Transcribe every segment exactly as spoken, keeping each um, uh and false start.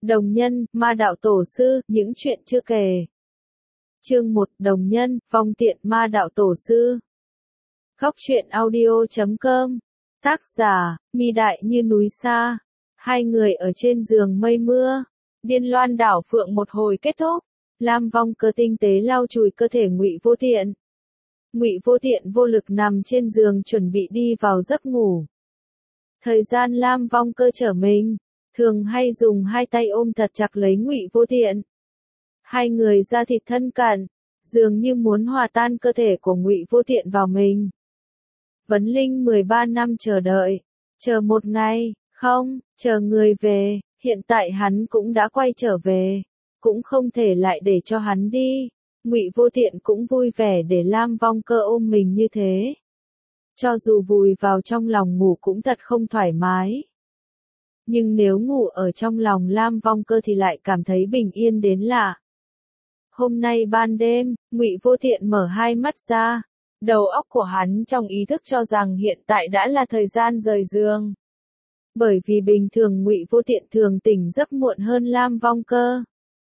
Đồng nhân, ma đạo tổ sư, những chuyện chưa kể. Chương một, Đồng nhân, vong tiện ma đạo tổ sư. Góc truyện audio chấm com. Tác giả, Mi Đại Như núi xa. Hai người ở trên giường mây mưa. Điên loan đảo phượng một hồi kết thúc. Lam Vong Cơ tinh tế lau chùi cơ thể Ngụy Vô Tiện. Ngụy Vô Tiện vô lực nằm trên giường chuẩn bị đi vào giấc ngủ. Thời gian Lam Vong Cơ trở mình, thường hay dùng hai tay ôm thật chặt lấy Ngụy Vô Tiện. Hai người da thịt thân cận, dường như muốn hòa tan cơ thể của Ngụy Vô Tiện vào mình. Vấn Linh mười ba năm chờ đợi, chờ một ngày, không, chờ người về, hiện tại hắn cũng đã quay trở về, cũng không thể lại để cho hắn đi. Ngụy Vô Tiện cũng vui vẻ để Lam Vong Cơ ôm mình như thế. Cho dù vùi vào trong lòng ngủ cũng thật không thoải mái. Nhưng nếu ngủ ở trong lòng Lam Vong Cơ thì lại cảm thấy bình yên đến lạ. Hôm nay ban đêm, Ngụy Vô Tiện mở hai mắt ra. Đầu óc của hắn trong ý thức cho rằng hiện tại đã là thời gian rời giường. Bởi vì bình thường Ngụy Vô Tiện thường tỉnh giấc muộn hơn Lam Vong Cơ.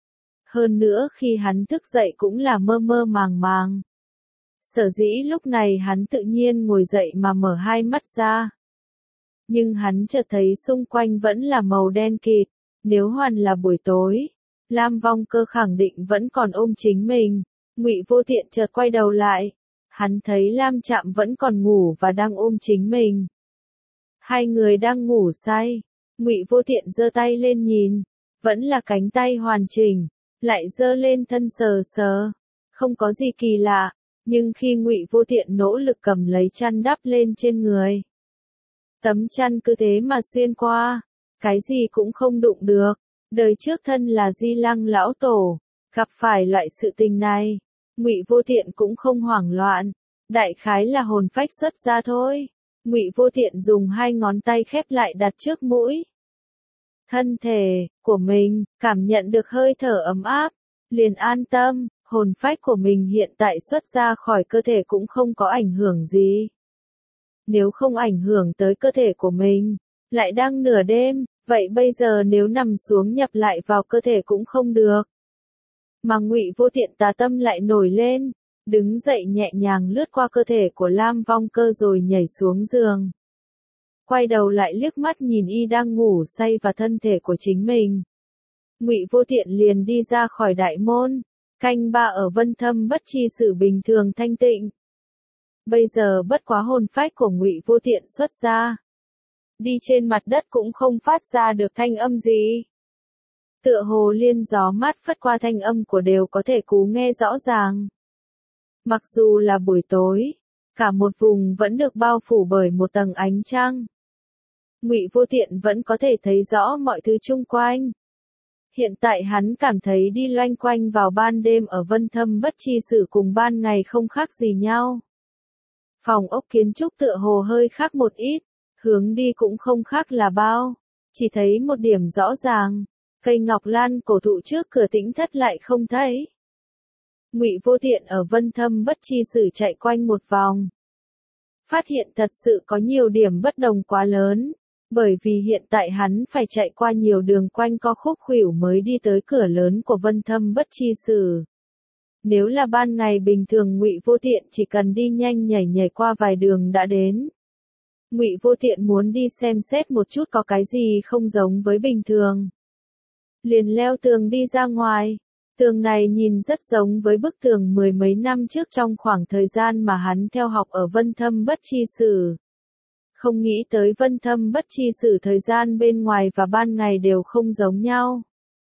Hơn nữa khi hắn thức dậy cũng là mơ mơ màng màng. Sở dĩ lúc này hắn tự nhiên ngồi dậy mà mở hai mắt ra. Nhưng hắn chợt thấy xung quanh vẫn là màu đen kịt, nếu hoàn là buổi tối, Lam Vong Cơ khẳng định vẫn còn ôm chính mình. Ngụy Vô Tiện chợt quay đầu lại, hắn thấy Lam Trạm vẫn còn ngủ và đang ôm chính mình. Hai người đang ngủ say, Ngụy Vô Tiện giơ tay lên nhìn, vẫn là cánh tay hoàn chỉnh, lại giơ lên thân sờ sờ, không có gì kỳ lạ, nhưng khi Ngụy Vô Tiện nỗ lực cầm lấy chăn đắp lên trên người, tấm chăn cứ thế mà xuyên qua, cái gì cũng không đụng được. Đời trước thân là Di Lăng lão tổ, gặp phải loại sự tình này, Ngụy Vô Tiện cũng không hoảng loạn, đại khái là hồn phách xuất ra thôi. Ngụy Vô Tiện dùng hai ngón tay khép lại đặt trước mũi thân thể của mình, cảm nhận được hơi thở ấm áp, liền an tâm, hồn phách của mình hiện tại xuất ra khỏi cơ thể cũng không có ảnh hưởng gì. Nếu không ảnh hưởng tới cơ thể của mình, lại đang nửa đêm, vậy bây giờ nếu nằm xuống nhập lại vào cơ thể cũng không được. Mà Ngụy Vô Tiện tà tâm lại nổi lên, đứng dậy nhẹ nhàng lướt qua cơ thể của Lam Vong Cơ rồi nhảy xuống giường. Quay đầu lại liếc mắt nhìn y đang ngủ say và thân thể của chính mình. Ngụy Vô Tiện liền đi ra khỏi đại môn, canh ba ở Vân Thâm Bất Chi Sử bình thường thanh tịnh. Bây giờ bất quá hồn phách của Ngụy Vô Tiện xuất ra. Đi trên mặt đất cũng không phát ra được thanh âm gì. Tựa hồ liên gió mát phất qua thanh âm của đều có thể cú nghe rõ ràng. Mặc dù là buổi tối, cả một vùng vẫn được bao phủ bởi một tầng ánh trăng. Ngụy Vô Tiện vẫn có thể thấy rõ mọi thứ chung quanh. Hiện tại hắn cảm thấy đi loanh quanh vào ban đêm ở Vân Thâm Bất Chi Sử cùng ban ngày không khác gì nhau. Phòng ốc kiến trúc tựa hồ hơi khác một ít, hướng đi cũng không khác là bao. Chỉ thấy một điểm rõ ràng, cây ngọc lan cổ thụ trước cửa Tĩnh Thất lại không thấy. Ngụy Vô Tiện ở Vân Thâm Bất Chi Sử chạy quanh một vòng. Phát hiện thật sự có nhiều điểm bất đồng quá lớn, bởi vì hiện tại hắn phải chạy qua nhiều đường quanh co khúc khuỷu mới đi tới cửa lớn của Vân Thâm Bất Chi Sử. Nếu là ban ngày bình thường Ngụy Vô Tiện chỉ cần đi nhanh nhảy nhảy qua vài đường đã đến. Ngụy Vô Tiện muốn đi xem xét một chút có cái gì không giống với bình thường. Liền leo tường đi ra ngoài. Tường này nhìn rất giống với bức tường mười mấy năm trước trong khoảng thời gian mà hắn theo học ở Vân Thâm Bất Chi Sử. Không nghĩ tới Vân Thâm Bất Chi Sử thời gian bên ngoài và ban ngày đều không giống nhau.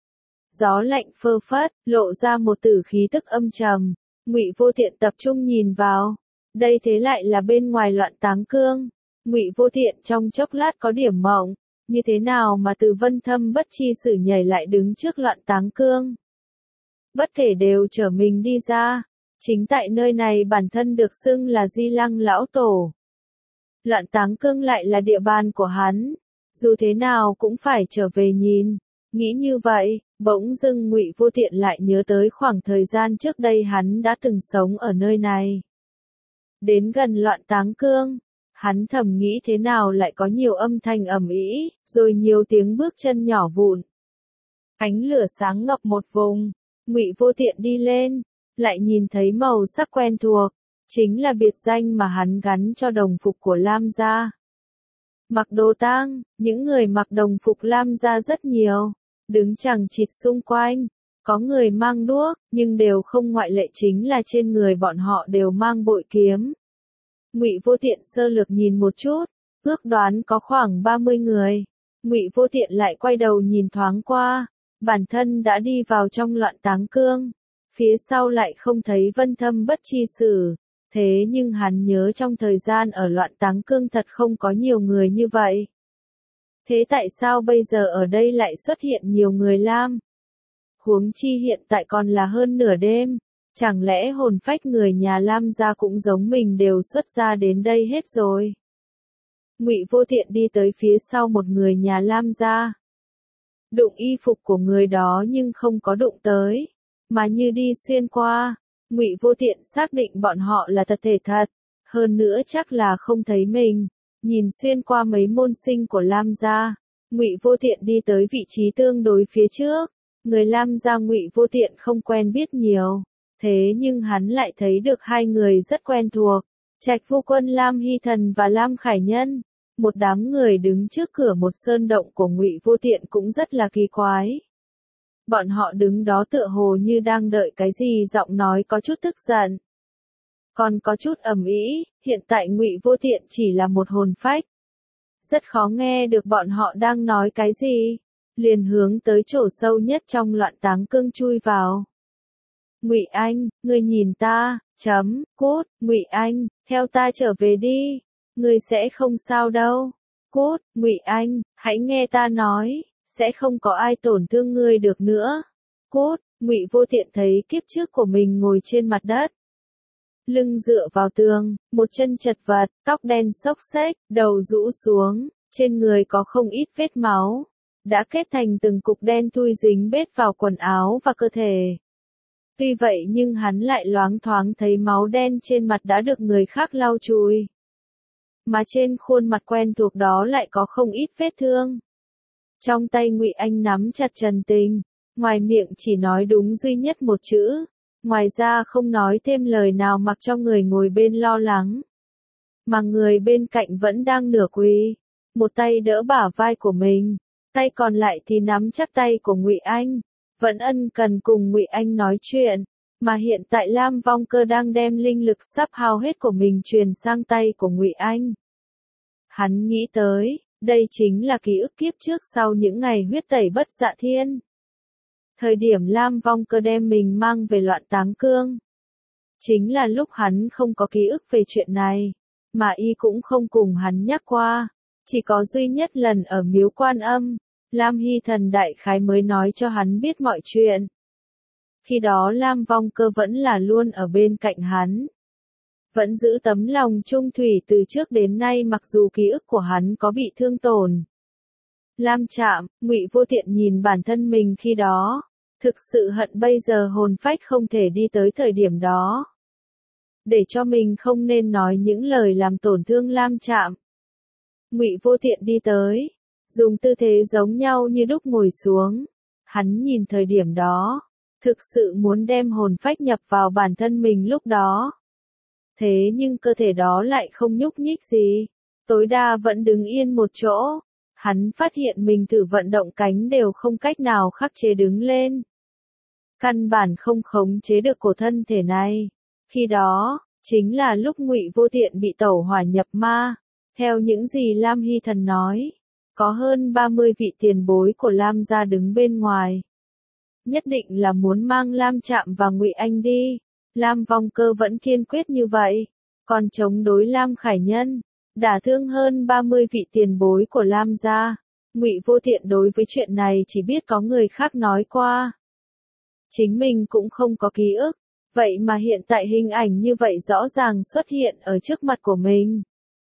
Gió lạnh phơ phất, lộ ra một tử khí tức âm trầm. Ngụy Vô Tiện tập trung nhìn vào. Đây thế lại là bên ngoài Loạn Táng Cương. Ngụy Vô Tiện trong chốc lát có điểm mộng, như thế nào mà từ Vân Thâm Bất Chi Sử nhảy lại đứng trước Loạn Táng Cương. Bất kể đều trở mình đi ra, chính tại nơi này bản thân được xưng là Di Lăng lão tổ. Loạn Táng Cương lại là địa bàn của hắn, dù thế nào cũng phải trở về nhìn. Nghĩ như vậy, bỗng dưng Ngụy Vô Tiện lại nhớ tới khoảng thời gian trước đây hắn đã từng sống ở nơi này. Đến gần Loạn Táng Cương, hắn thầm nghĩ thế nào lại có nhiều âm thanh ầm ĩ, rồi nhiều tiếng bước chân nhỏ vụn. Ánh lửa sáng ngập một vùng, Ngụy Vô Tiện đi lên, lại nhìn thấy màu sắc quen thuộc, chính là biệt danh mà hắn gắn cho đồng phục của Lam gia. Mặc đồ tang, những người mặc đồng phục Lam gia rất nhiều, đứng chằng chịt xung quanh, có người mang đuốc, nhưng đều không ngoại lệ chính là trên người bọn họ đều mang bội kiếm. Ngụy Vô Tiện sơ lược nhìn một chút, ước đoán có khoảng ba mươi người. Ngụy Vô Tiện lại quay đầu nhìn thoáng qua, bản thân đã đi vào trong loạn táng cương, phía sau lại không thấy Vân Thâm Bất Chi Sử, thế nhưng hắn nhớ trong thời gian ở loạn táng cương thật không có nhiều người như vậy. Thế tại sao bây giờ ở đây lại xuất hiện nhiều người Lam? Huống chi hiện tại còn là hơn nửa đêm, chẳng lẽ hồn phách người nhà Lam gia cũng giống mình đều xuất ra đến đây hết rồi? Ngụy Vô Tiện đi tới phía sau một người nhà Lam gia. Đụng y phục của người đó nhưng không có đụng tới, mà như đi xuyên qua. Ngụy Vô Tiện xác định bọn họ là thật thể thật, hơn nữa chắc là không thấy mình. Nhìn xuyên qua mấy môn sinh của Lam gia, Ngụy Vô Tiện đi tới vị trí tương đối phía trước. Người Lam gia Ngụy Vô Tiện không quen biết nhiều, thế nhưng hắn lại thấy được hai người rất quen thuộc, Trạch Phu Quân Lam Hy Thần và Lam Khải Nhân. Một đám người đứng trước cửa một sơn động của Ngụy Vô Tiện cũng rất là kỳ quái. Bọn họ đứng đó tựa hồ như đang đợi cái gì, giọng nói có chút tức giận, còn có chút ầm ĩ. Hiện tại Ngụy Vô Tiện chỉ là một hồn phách, rất khó nghe được bọn họ đang nói cái gì, liền hướng tới chỗ sâu nhất trong loạn táng cương chui vào. Ngụy Anh, ngươi nhìn ta, chấm, cút, Ngụy Anh, theo ta trở về đi, ngươi sẽ không sao đâu. Cút, Ngụy Anh, hãy nghe ta nói, sẽ không có ai tổn thương ngươi được nữa. Cút, Ngụy Vô Tiện thấy kiếp trước của mình ngồi trên mặt đất, lưng dựa vào tường, một chân chật vật, tóc đen xốc xếch, đầu rũ xuống, trên người có không ít vết máu, đã kết thành từng cục đen thui dính bết vào quần áo và cơ thể. Tuy vậy nhưng hắn lại loáng thoáng thấy máu đen trên mặt đã được người khác lau chùi, mà trên khuôn mặt quen thuộc đó lại có không ít vết thương. Trong tay Ngụy Anh nắm chặt Trần Tình, ngoài miệng chỉ nói đúng duy nhất một chữ, ngoài ra không nói thêm lời nào, mặc cho người ngồi bên lo lắng. Mà người bên cạnh vẫn đang nửa quỳ, một tay đỡ bả vai của mình, tay còn lại thì nắm chắc tay của Ngụy Anh, vẫn ân cần cùng Ngụy Anh nói chuyện, mà hiện tại Lam Vong Cơ đang đem linh lực sắp hao hết của mình truyền sang tay của Ngụy Anh. Hắn nghĩ tới, đây chính là ký ức kiếp trước sau những ngày huyết tẩy Bất Dạ Thiên. Thời điểm Lam Vong Cơ đem mình mang về loạn táng cương, chính là lúc hắn không có ký ức về chuyện này, mà y cũng không cùng hắn nhắc qua, chỉ có duy nhất lần ở miếu Quan Âm, Lam Hy Thần đại khái mới nói cho hắn biết mọi chuyện. Khi đó Lam Vong Cơ vẫn là luôn ở bên cạnh hắn, vẫn giữ tấm lòng trung thủy từ trước đến nay mặc dù ký ức của hắn có bị thương tổn. Lam Trạm, Ngụy Vô Tiện nhìn bản thân mình khi đó, thực sự hận bây giờ hồn phách không thể đi tới thời điểm đó, để cho mình không nên nói những lời làm tổn thương Lam Trạm. Ngụy Vô Tiện đi tới, dùng tư thế giống nhau như đúc ngồi xuống. Hắn nhìn thời điểm đó, thực sự muốn đem hồn phách nhập vào bản thân mình lúc đó. Thế nhưng cơ thể đó lại không nhúc nhích gì, tối đa vẫn đứng yên một chỗ. Hắn phát hiện mình thử vận động cánh đều không cách nào khắc chế đứng lên. Căn bản không khống chế được cổ thân thể này. Khi đó, chính là lúc Ngụy Vô Tiện bị tẩu hỏa nhập ma. Theo những gì Lam Hy Thần nói, có hơn ba mươi vị tiền bối của Lam gia đứng bên ngoài. Nhất định là muốn mang Lam Trạm và Ngụy Anh đi. Lam Vong Cơ vẫn kiên quyết như vậy, còn chống đối Lam Khải Nhân, đả thương hơn ba mươi vị tiền bối của Lam gia. Ngụy Vô Tiện đối với chuyện này chỉ biết có người khác nói qua, chính mình cũng không có ký ức, vậy mà hiện tại hình ảnh như vậy rõ ràng xuất hiện ở trước mặt của mình.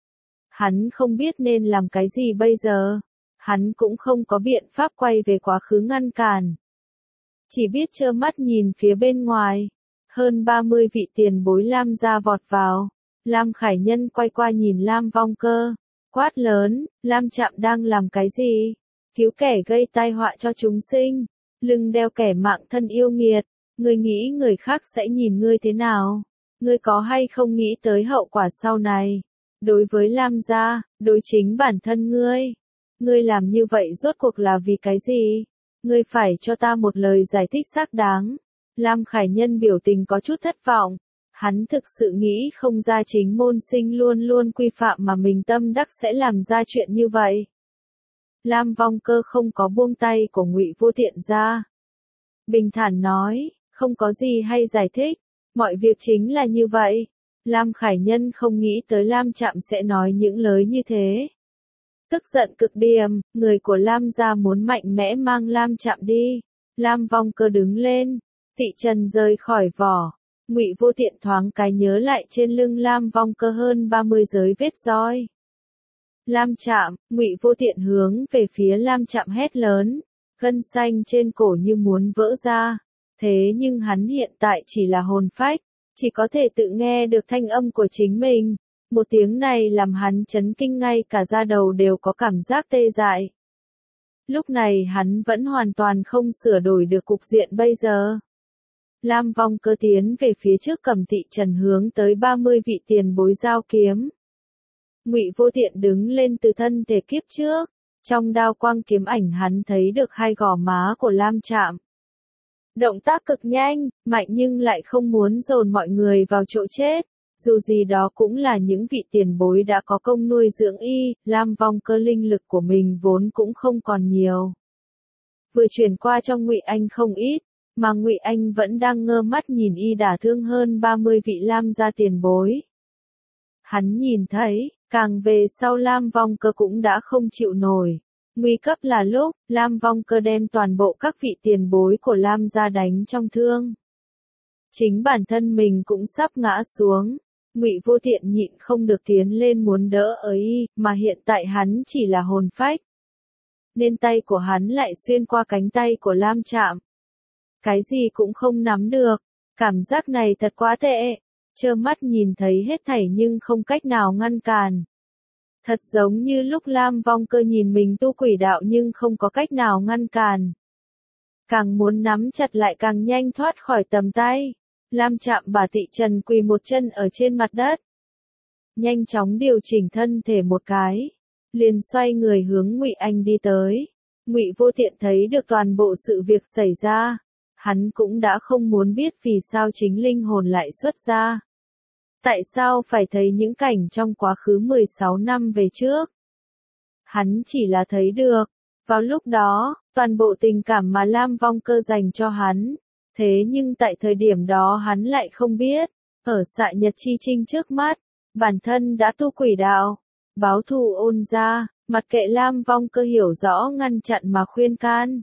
Hắn không biết nên làm cái gì bây giờ, hắn cũng không có biện pháp quay về quá khứ ngăn cản, chỉ biết trơ mắt nhìn phía bên ngoài. Hơn ba mươi vị tiền bối Lam gia vọt vào. Lam Khải Nhân quay qua nhìn Lam Vong Cơ, quát lớn, Lam Trạm đang làm cái gì? Cứu kẻ gây tai họa cho chúng sinh. lưng đeo kẻ mạng thân yêu nghiệt, ngươi nghĩ người khác sẽ nhìn ngươi thế nào? Ngươi có hay không nghĩ tới hậu quả sau này? Đối với Lam gia, đối chính bản thân ngươi. Ngươi làm như vậy rốt cuộc là vì cái gì? Ngươi phải cho ta một lời giải thích xác đáng. Lam Khải Nhân biểu tình có chút thất vọng. Hắn thực sự nghĩ không ra chính môn sinh luôn luôn quy phạm mà mình tâm đắc sẽ làm ra chuyện như vậy. Lam Vong Cơ không có buông tay của Ngụy Vô Tiện ra. Bình thản nói, không có gì hay giải thích, mọi việc chính là như vậy. Lam Khải Nhân không nghĩ tới Lam Trạm sẽ nói những lời như thế. Tức giận cực điểm, người của Lam gia muốn mạnh mẽ mang Lam Trạm đi. Lam Vong Cơ đứng lên, Tị Trần rời khỏi vỏ. Ngụy Vô Tiện thoáng cái nhớ lại trên lưng Lam Vong Cơ hơn ba mươi giới vết roi. Lam Trạm, Ngụy Vô Tiện hướng về phía Lam Trạm hét lớn, gân xanh trên cổ như muốn vỡ ra. Thế nhưng hắn hiện tại chỉ là hồn phách, chỉ có thể tự nghe được thanh âm của chính mình. Một tiếng này làm hắn chấn kinh, ngay cả da đầu đều có cảm giác tê dại. Lúc này hắn vẫn hoàn toàn không sửa đổi được cục diện bây giờ. Lam Vong Cơ tiến về phía trước cầm Tị Trần hướng tới ba mươi vị tiền bối giao kiếm. Ngụy Vô Tiện đứng lên từ thân thể kiếp trước, trong đao quang kiếm ảnh hắn thấy được hai gò má của Lam Trạm. Động tác cực nhanh, mạnh nhưng lại không muốn dồn mọi người vào chỗ chết. Dù gì đó cũng là những vị tiền bối đã có công nuôi dưỡng y, Lam Vong Cơ linh lực của mình vốn cũng không còn nhiều. Vừa chuyển qua trong Ngụy Anh không ít, mà Ngụy Anh vẫn đang ngơ mắt nhìn y đả thương hơn ba mươi vị Lam gia tiền bối. Hắn nhìn thấy, càng về sau Lam Vong Cơ cũng đã không chịu nổi. Nguy cấp là lúc, Lam Vong Cơ đem toàn bộ các vị tiền bối của Lam gia đánh trong thương. Chính bản thân mình cũng sắp ngã xuống. Ngụy Vô Tiện nhịn không được tiến lên muốn đỡ ấy, mà hiện tại hắn chỉ là hồn phách. Nên tay của hắn lại xuyên qua cánh tay của Lam Trạm. Cái gì cũng không nắm được, cảm giác này thật quá tệ, trơ mắt nhìn thấy hết thảy nhưng không cách nào ngăn cản. Thật giống như lúc Lam Vong Cơ nhìn mình tu quỷ đạo nhưng không có cách nào ngăn cản. Càng muốn nắm chặt lại càng nhanh thoát khỏi tầm tay. Lam Trạm bà Tị Trần quỳ một chân ở trên mặt đất. Nhanh chóng điều chỉnh thân thể một cái. Liền xoay người hướng Ngụy Anh đi tới. Ngụy Vô Tiện thấy được toàn bộ sự việc xảy ra. Hắn cũng đã không muốn biết vì sao chính linh hồn lại xuất ra. Tại sao phải thấy những cảnh trong quá khứ mười sáu năm về trước? Hắn chỉ là thấy được. Vào lúc đó, toàn bộ tình cảm mà Lam Vong Cơ dành cho hắn. Thế nhưng tại thời điểm đó hắn lại không biết, ở xạ nhật chi trinh trước mắt, bản thân đã tu quỷ đạo, báo thù ôn gia, mặc kệ Lam Vong Cơ hiểu rõ ngăn chặn mà khuyên can.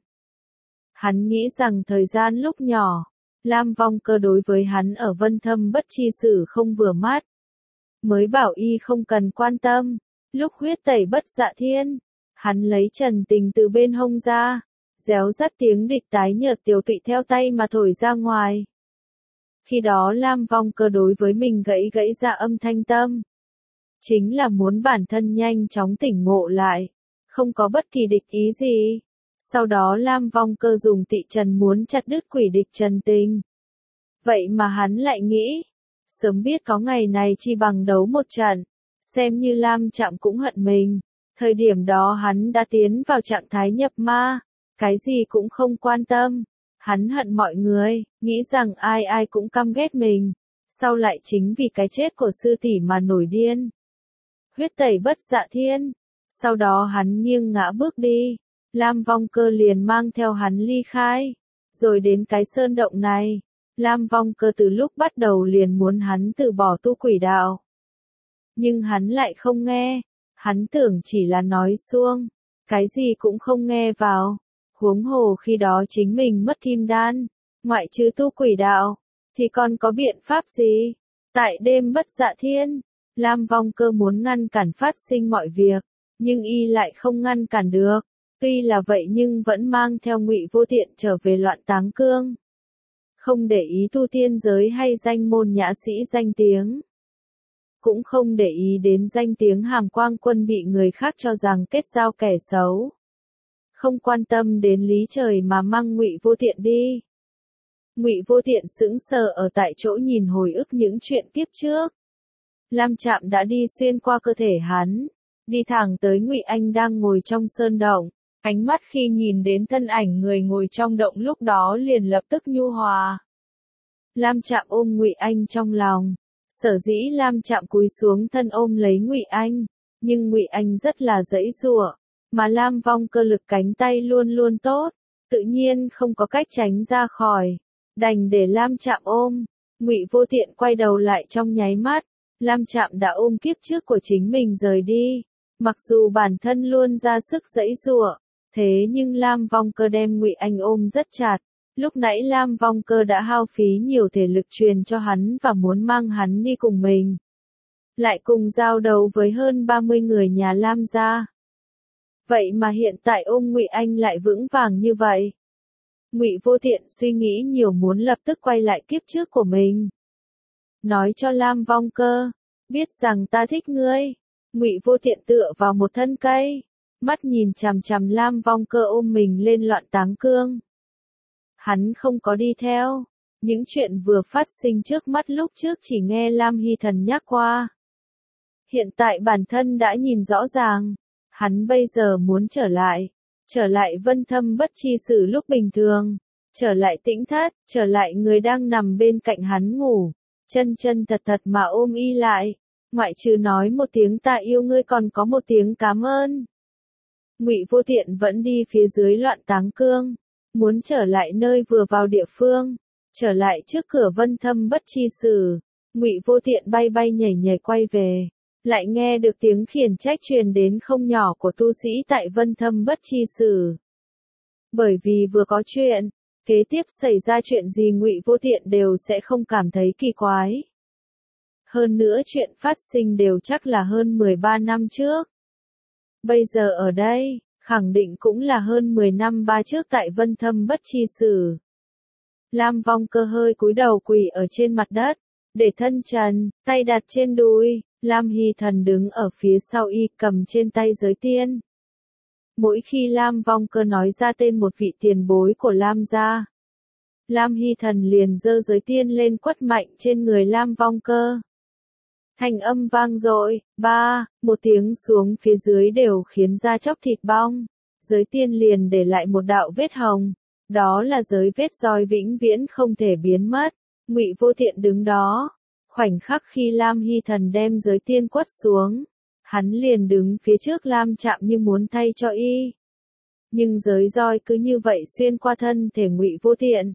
Hắn nghĩ rằng thời gian lúc nhỏ, Lam Vong Cơ đối với hắn ở Vân Thâm Bất Chi Sử không vừa mắt. Mới bảo y không cần quan tâm, lúc huyết tẩy Bất Dạ Thiên, hắn lấy trần tình từ bên hông ra. Réo rắt tiếng địch tái nhợt tiểu tụy theo tay mà thổi ra ngoài. Khi đó Lam Vong Cơ đối với mình gãy gãy ra âm thanh tâm. Chính là muốn bản thân nhanh chóng tỉnh ngộ lại. Không có bất kỳ địch ý gì. Sau đó Lam Vong Cơ dùng Tị Trần muốn chặt đứt quỷ địch Trần Tình. Vậy mà hắn lại nghĩ. Sớm biết có ngày này chi bằng đấu một trận. Xem như Lam Trạm cũng hận mình. Thời điểm đó hắn đã tiến vào trạng thái nhập ma. Cái gì cũng không quan tâm. Hắn hận mọi người, nghĩ rằng ai ai cũng căm ghét mình. Sau lại chính vì cái chết của sư tỷ mà nổi điên. Huyết tẩy Bất Dạ Thiên. Sau đó hắn nghiêng ngã bước đi. Lam Vong Cơ liền mang theo hắn ly khai. Rồi đến cái sơn động này. Lam Vong Cơ từ lúc bắt đầu liền muốn hắn từ bỏ tu quỷ đạo. Nhưng hắn lại không nghe. Hắn tưởng chỉ là nói suông. Cái gì cũng không nghe vào. Huống hồ khi đó chính mình mất kim đan, ngoại trừ tu quỷ đạo, thì còn có biện pháp gì? Tại đêm Bất Dạ Thiên, Lam Vong Cơ muốn ngăn cản phát sinh mọi việc, nhưng y lại không ngăn cản được. Tuy là vậy nhưng vẫn mang theo Ngụy Vô Tiện trở về Loạn Táng Cương. Không để ý tu tiên giới hay danh môn nhã sĩ danh tiếng. Cũng không để ý đến danh tiếng Hàm Quang Quân bị người khác cho rằng kết giao kẻ xấu. không quan tâm đến lý trời mà mang Ngụy Vô Tiện đi. Ngụy Vô Tiện sững sờ ở tại chỗ nhìn hồi ức những chuyện kiếp trước. Lam Trạm đã đi xuyên qua cơ thể hắn, đi thẳng tới Ngụy Anh đang ngồi trong sơn động, ánh mắt khi nhìn đến thân ảnh người ngồi trong động lúc đó liền lập tức nhu hòa. Lam Trạm ôm Ngụy Anh trong lòng, sở dĩ Lam Trạm cúi xuống thân ôm lấy Ngụy Anh, nhưng Ngụy Anh rất là giãy giụa, mà Lam Vong Cơ lực cánh tay luôn luôn tốt, tự nhiên không có cách tránh ra khỏi, đành để Lam Trạm ôm. Ngụy Vô Tiện quay đầu lại trong nháy mắt, Lam Trạm đã ôm kiếp trước của chính mình rời đi, mặc dù bản thân luôn ra sức giãy giụa, thế nhưng Lam Vong Cơ đem Ngụy Anh ôm rất chặt. Lúc nãy Lam Vong Cơ đã hao phí nhiều thể lực truyền cho hắn và muốn mang hắn đi cùng mình, lại cùng giao đấu với hơn ba mươi người nhà Lam gia. Vậy mà hiện tại ôm Ngụy Anh lại vững vàng như vậy. Ngụy Vô Tiện suy nghĩ nhiều muốn lập tức quay lại kiếp trước của mình. Nói cho Lam Vong Cơ, biết rằng ta thích ngươi. Ngụy Vô Tiện tựa vào một thân cây, mắt nhìn chằm chằm Lam Vong Cơ ôm mình lên loạn táng cương. Hắn không có đi theo, những chuyện vừa phát sinh trước mắt lúc trước chỉ nghe Lam Hy Thần nhắc qua. Hiện tại bản thân đã nhìn rõ ràng, hắn bây giờ muốn trở lại, trở lại Vân Thâm Bất Chi Sử lúc bình thường, trở lại Tĩnh Thất, trở lại người đang nằm bên cạnh hắn ngủ, chân chân thật thật mà ôm y lại, ngoại trừ nói một tiếng ta yêu ngươi còn có một tiếng cảm ơn. Ngụy Vô Tiện vẫn đi phía dưới loạn táng cương, muốn trở lại nơi vừa vào địa phương, trở lại trước cửa Vân Thâm Bất Chi Sử. Ngụy Vô Tiện bay bay nhảy nhảy quay về, lại nghe được tiếng khiển trách truyền đến không nhỏ của tu sĩ tại Vân Thâm Bất Chi Sử. Bởi vì vừa có chuyện, kế tiếp xảy ra chuyện gì Ngụy Vô Tiện đều sẽ không cảm thấy kỳ quái. Hơn nữa chuyện phát sinh đều chắc là hơn mười ba năm trước. Bây giờ ở đây, khẳng định cũng là hơn mười năm ba trước tại Vân Thâm Bất Chi Sử. Lam Vong Cơ hơi cúi đầu quỳ ở trên mặt đất, để thân trần, tay đặt trên đùi. Lam Hy Thần đứng ở phía sau y cầm trên tay giới tiên. Mỗi khi Lam Vong Cơ nói ra tên một vị tiền bối của Lam gia, Lam Hy Thần liền giơ giới tiên lên quất mạnh trên người Lam Vong Cơ. Thanh âm vang dội, ba, một tiếng xuống phía dưới đều khiến da chóc thịt bong. Giới tiên liền để lại một đạo vết hồng, đó là giới vết roi vĩnh viễn không thể biến mất. Ngụy Vô Tiện đứng đó, khoảnh khắc khi Lam Hy Thần đem giới tiên quất xuống, hắn liền đứng phía trước Lam Trạm như muốn thay cho y. Nhưng giới roi cứ như vậy xuyên qua thân thể Ngụy Vô Tiện.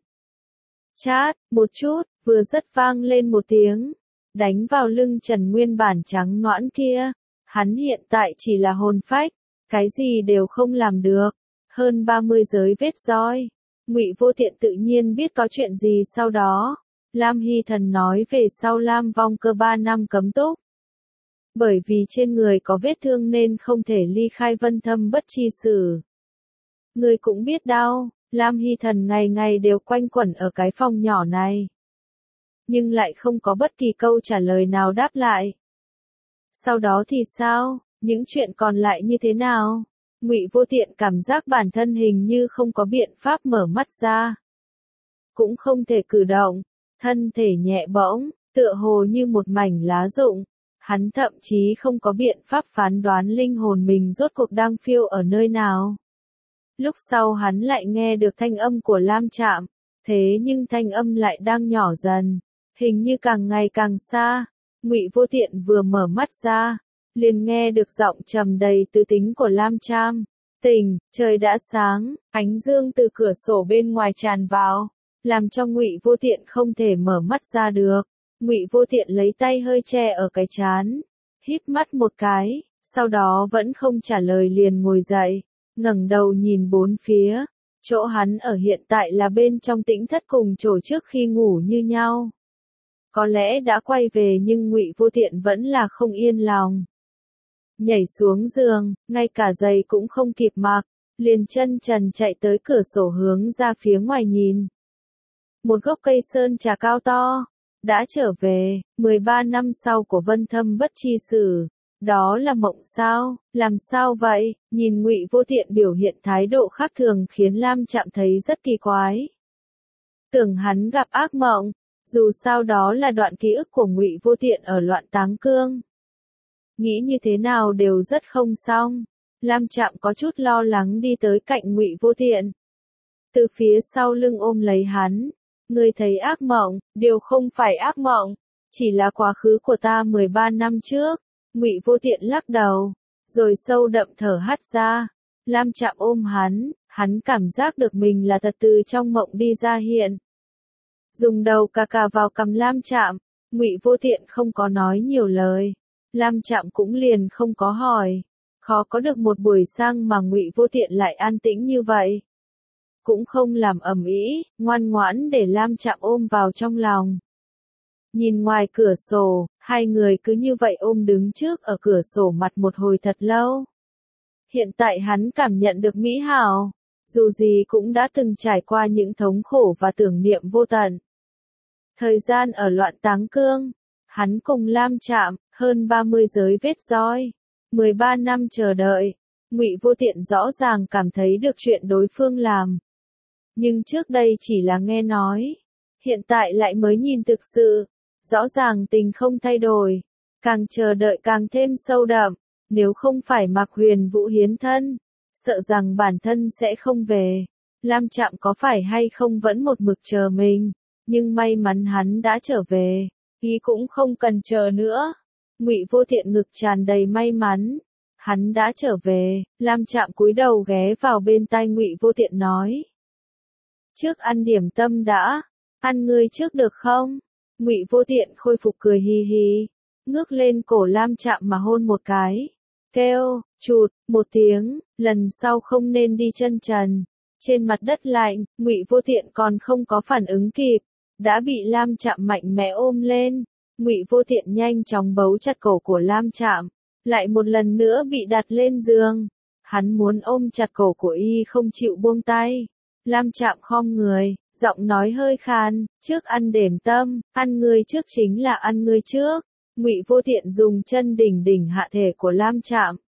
Chát, một chút, vừa rất vang lên một tiếng, đánh vào lưng trần nguyên bản trắng nõn kia. Hắn hiện tại chỉ là hồn phách, cái gì đều không làm được. Hơn ba mươi giới vết roi. Ngụy Vô Tiện tự nhiên biết có chuyện gì sau đó. Lam Hy Thần nói về sau Lam Vong Cơ ba năm cấm túc. Bởi vì trên người có vết thương nên không thể ly khai Vân Thâm Bất Chi Sử. Người cũng biết đau, Lam Hy Thần ngày ngày đều quanh quẩn ở cái phòng nhỏ này. Nhưng lại không có bất kỳ câu trả lời nào đáp lại. Sau đó thì sao, những chuyện còn lại như thế nào? Ngụy Vô Tiện cảm giác bản thân hình như không có biện pháp mở mắt ra. Cũng không thể cử động, thân thể nhẹ bỗng, tựa hồ như một mảnh lá rụng. Hắn thậm chí không có biện pháp phán đoán linh hồn mình rốt cuộc đang phiêu ở nơi nào. Lúc sau hắn lại nghe được thanh âm của Lam Trạm, thế nhưng thanh âm lại đang nhỏ dần, hình như càng ngày càng xa. Ngụy Vô Tiện vừa mở mắt ra, liền nghe được giọng trầm đầy tư tính của Lam Trạm. Tỉnh, trời đã sáng, ánh dương từ cửa sổ bên ngoài tràn vào, làm cho Ngụy Vô Tiện không thể mở mắt ra được. Ngụy Vô Tiện lấy tay hơi che ở cái trán, híp mắt một cái, sau đó vẫn không trả lời liền ngồi dậy, ngẩng đầu nhìn bốn phía. Chỗ hắn ở hiện tại là bên trong Tĩnh Thất cùng chỗ trước khi ngủ như nhau. Có lẽ đã quay về nhưng Ngụy Vô Tiện vẫn là không yên lòng. Nhảy xuống giường, ngay cả giày cũng không kịp mặc, liền chân trần chạy tới cửa sổ hướng ra phía ngoài nhìn. Một gốc cây sơn trà cao to, đã trở về, mười ba năm sau của Vân Thâm Bất Chi Sử. Đó là mộng sao? Làm sao vậy? Nhìn Ngụy Vô Tiện biểu hiện thái độ khác thường khiến Lam Trạm thấy rất kỳ quái. Tưởng hắn gặp ác mộng, dù sao đó là đoạn ký ức của Ngụy Vô Tiện ở Loạn Táng Cương. Nghĩ như thế nào đều rất không xong. Lam Trạm có chút lo lắng đi tới cạnh Ngụy Vô Tiện. Từ phía sau lưng ôm lấy hắn. Ngươi thấy ác mộng, điều không phải ác mộng, chỉ là quá khứ của ta mười ba năm trước. Ngụy Vô Tiện lắc đầu, rồi sâu đậm thở hắt ra. Lam Trạm ôm hắn, hắn cảm giác được mình là thật từ trong mộng đi ra hiện. Dùng đầu cà cà vào cằm Lam Trạm, Ngụy Vô Tiện không có nói nhiều lời. Lam Trạm cũng liền không có hỏi. Khó có được một buổi sang mà Ngụy Vô Tiện lại an tĩnh như vậy. Cũng không làm ầm ĩ, ngoan ngoãn để Lam Trạm ôm vào trong lòng. Nhìn ngoài cửa sổ, hai người cứ như vậy ôm đứng trước ở cửa sổ mặt một hồi thật lâu. Hiện tại hắn cảm nhận được mỹ hảo, dù gì cũng đã từng trải qua những thống khổ và tưởng niệm vô tận. Thời gian ở Loạn Táng Cương, hắn cùng Lam Trạm, hơn ba mươi giới vết roi, mười ba năm chờ đợi, Ngụy Vô Tiện rõ ràng cảm thấy được chuyện đối phương làm. Nhưng trước đây chỉ là nghe nói, hiện tại lại mới nhìn thực sự, rõ ràng tình không thay đổi, càng chờ đợi càng thêm sâu đậm, nếu không phải Mạc Huyền Vũ hiến thân, sợ rằng bản thân sẽ không về. Lam Trạm có phải hay không vẫn một mực chờ mình, nhưng may mắn hắn đã trở về, ý cũng không cần chờ nữa. Ngụy Vô Tiện ngực tràn đầy may mắn, hắn đã trở về. Lam Trạm cúi đầu ghé vào bên tai Ngụy Vô Tiện nói. Trước ăn điểm tâm đã, ăn ngươi trước được không? Ngụy Vô Tiện khôi phục cười hi hi, ngước lên cổ Lam Trạm mà hôn một cái. Kêu, chụt, một tiếng, lần sau không nên đi chân trần. Trên mặt đất lạnh, Ngụy Vô Tiện còn không có phản ứng kịp, đã bị Lam Trạm mạnh mẽ ôm lên. Ngụy Vô Tiện nhanh chóng bấu chặt cổ của Lam Trạm, lại một lần nữa bị đặt lên giường. Hắn muốn ôm chặt cổ của y không chịu buông tay. Lam Trạm khom người, giọng nói hơi khàn, trước ăn điểm tâm, ăn ngươi trước chính là ăn ngươi trước. Ngụy Vô Tiện dùng chân đỉnh đỉnh hạ thể của Lam Trạm.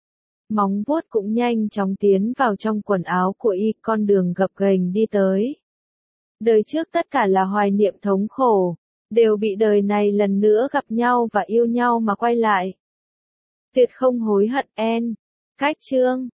Móng vuốt cũng nhanh chóng tiến vào trong quần áo của y, con đường gập ghềnh đi tới. Đời trước tất cả là hoài niệm thống khổ, đều bị đời này lần nữa gặp nhau và yêu nhau mà quay lại. Tuyệt không hối hận en. Cách chương